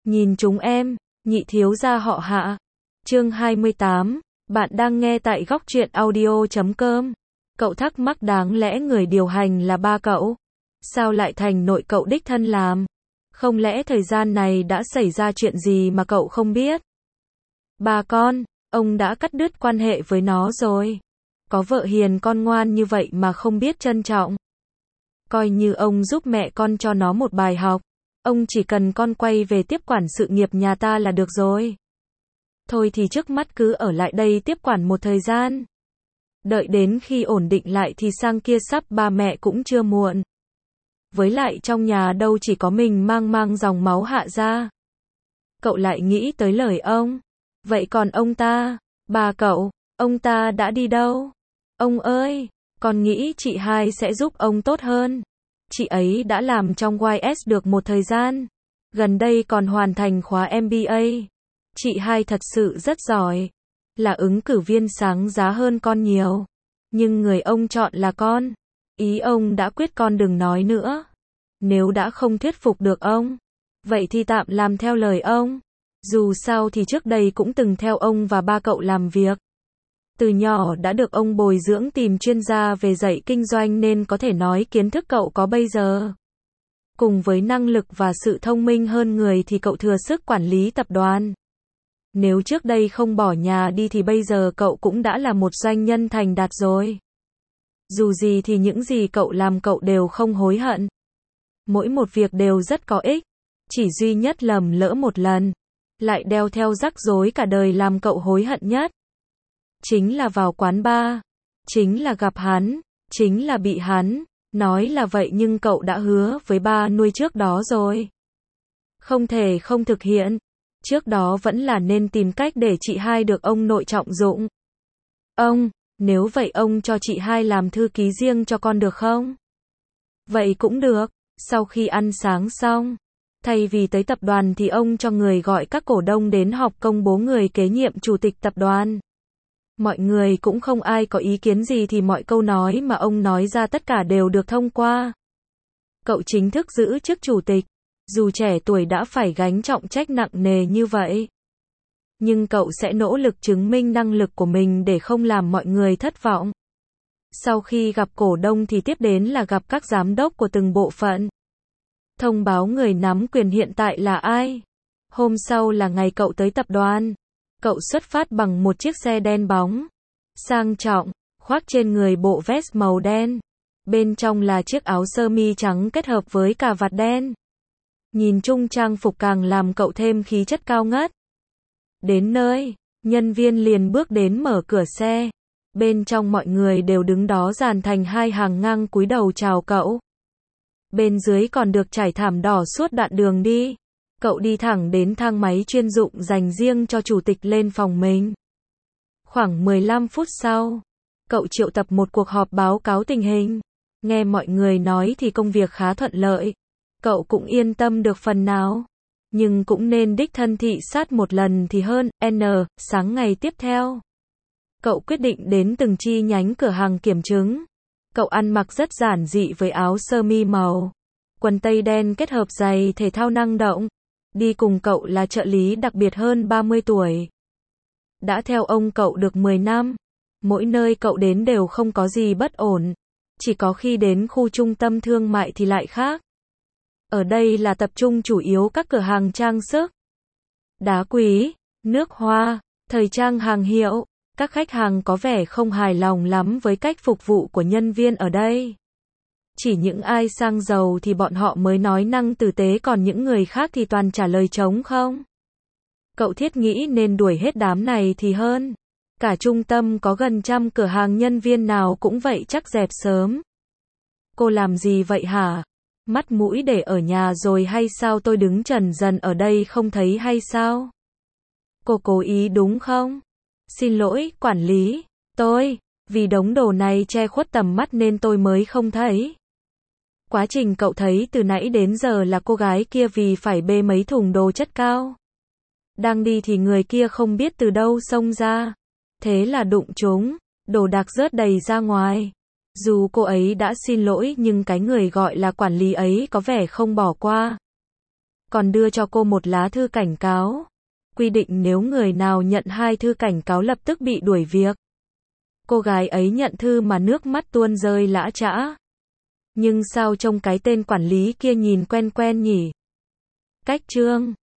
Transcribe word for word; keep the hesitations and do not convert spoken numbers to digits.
Nhìn chúng em, nhị thiếu gia họ Hạ. Chương hai mươi tám, bạn đang nghe tại góc truyện audio chấm com. Cậu thắc mắc đáng lẽ người điều hành là ba cậu? Sao lại thành nội cậu đích thân làm? Không lẽ thời gian này đã xảy ra chuyện gì mà cậu không biết? Ba con, ông đã cắt đứt quan hệ với nó rồi. Có vợ hiền con ngoan như vậy mà không biết trân trọng. Coi như ông giúp mẹ con cho nó một bài học. Ông chỉ cần con quay về tiếp quản sự nghiệp nhà ta là được rồi. Thôi thì trước mắt cứ ở lại đây tiếp quản một thời gian. Đợi đến khi ổn định lại thì sang kia sắp ba mẹ cũng chưa muộn. Với lại trong nhà đâu chỉ có mình mang mang dòng máu Hạ gia. Cậu lại nghĩ tới lời ông. Vậy còn ông ta, bà cậu, ông ta đã đi đâu? Ông ơi, con nghĩ chị hai sẽ giúp ông tốt hơn. Chị ấy đã làm trong Y S được một thời gian. Gần đây còn hoàn thành khóa M B A. Chị hai thật sự rất giỏi. Là ứng cử viên sáng giá hơn con nhiều. Nhưng người ông chọn là con. Ý ông đã quyết con đừng nói nữa. Nếu đã không thuyết phục được ông, vậy thì tạm làm theo lời ông. Dù sao thì trước đây cũng từng theo ông và ba cậu làm việc. Từ nhỏ đã được ông bồi dưỡng tìm chuyên gia về dạy kinh doanh nên có thể nói kiến thức cậu có bây giờ. Cùng với năng lực và sự thông minh hơn người thì cậu thừa sức quản lý tập đoàn. Nếu trước đây không bỏ nhà đi thì bây giờ cậu cũng đã là một doanh nhân thành đạt rồi. Dù gì thì những gì cậu làm cậu đều không hối hận. Mỗi một việc đều rất có ích. Chỉ duy nhất lầm lỡ một lần, lại đeo theo rắc rối cả đời làm cậu hối hận nhất. Chính là vào quán bar, chính là gặp hắn, chính là bị hắn. Nói là vậy nhưng cậu đã hứa với ba nuôi trước đó rồi. Không thể không thực hiện. Trước đó vẫn là nên tìm cách để chị hai được ông nội trọng dụng. Ông, nếu vậy ông cho chị hai làm thư ký riêng cho con được không? Vậy cũng được. Sau khi ăn sáng xong, thay vì tới tập đoàn thì ông cho người gọi các cổ đông đến họp công bố người kế nhiệm chủ tịch tập đoàn. Mọi người cũng không ai có ý kiến gì thì mọi câu nói mà ông nói ra tất cả đều được thông qua. Cậu chính thức giữ chức chủ tịch, dù trẻ tuổi đã phải gánh trọng trách nặng nề như vậy. Nhưng cậu sẽ nỗ lực chứng minh năng lực của mình để không làm mọi người thất vọng. Sau khi gặp cổ đông thì tiếp đến là gặp các giám đốc của từng bộ phận. Thông báo người nắm quyền hiện tại là ai. Hôm sau là ngày cậu tới tập đoàn. Cậu xuất phát bằng một chiếc xe đen bóng, sang trọng, khoác trên người bộ vest màu đen. Bên trong là chiếc áo sơ mi trắng kết hợp với cà vạt đen. Nhìn chung trang phục càng làm cậu thêm khí chất cao ngất. Đến nơi, nhân viên liền bước đến mở cửa xe. Bên trong mọi người đều đứng đó dàn thành hai hàng ngang cúi đầu chào cậu. Bên dưới còn được trải thảm đỏ suốt đoạn đường đi. Cậu đi thẳng đến thang máy chuyên dụng dành riêng cho chủ tịch lên phòng mình. Khoảng mười lăm phút sau, cậu triệu tập một cuộc họp báo cáo tình hình. Nghe mọi người nói thì công việc khá thuận lợi. Cậu cũng yên tâm được phần nào. Nhưng cũng nên đích thân thị sát một lần thì hơn. N. Sáng ngày tiếp theo, cậu quyết định đến từng chi nhánh cửa hàng kiểm chứng. Cậu ăn mặc rất giản dị với áo sơ mi màu, quần tây đen kết hợp giày thể thao năng động. Đi cùng cậu là trợ lý đặc biệt hơn ba mươi tuổi. Đã theo ông cậu được mười năm. Mỗi nơi cậu đến đều không có gì bất ổn. Chỉ có khi đến khu trung tâm thương mại thì lại khác. Ở đây là tập trung chủ yếu các cửa hàng trang sức, đá quý, nước hoa, thời trang hàng hiệu. Các khách hàng có vẻ không hài lòng lắm với cách phục vụ của nhân viên ở đây. Chỉ những ai sang giàu thì bọn họ mới nói năng tử tế còn những người khác thì toàn trả lời trống không. Cậu thiết nghĩ nên đuổi hết đám này thì hơn. Cả trung tâm có gần trăm cửa hàng nhân viên nào cũng vậy chắc dẹp sớm. Cô làm gì vậy hả? Mắt mũi để ở nhà rồi hay sao tôi đứng trần dần ở đây không thấy hay sao? Cô cố ý đúng không? Xin lỗi, quản lý. Tôi, vì đống đồ này che khuất tầm mắt nên tôi mới không thấy. Quá trình cậu thấy từ nãy đến giờ là cô gái kia vì phải bê mấy thùng đồ chất cao. Đang đi thì người kia không biết từ đâu xông ra. Thế là đụng chúng, đồ đạc rớt đầy ra ngoài. Dù cô ấy đã xin lỗi nhưng cái người gọi là quản lý ấy có vẻ không bỏ qua. còn đưa cho cô một lá thư cảnh cáo. Quy định nếu người nào nhận hai thư cảnh cáo lập tức bị đuổi việc. Cô gái ấy nhận thư mà nước mắt tuôn rơi lã chã. Nhưng sao trông cái tên quản lý kia nhìn quen quen nhỉ? Cách Trương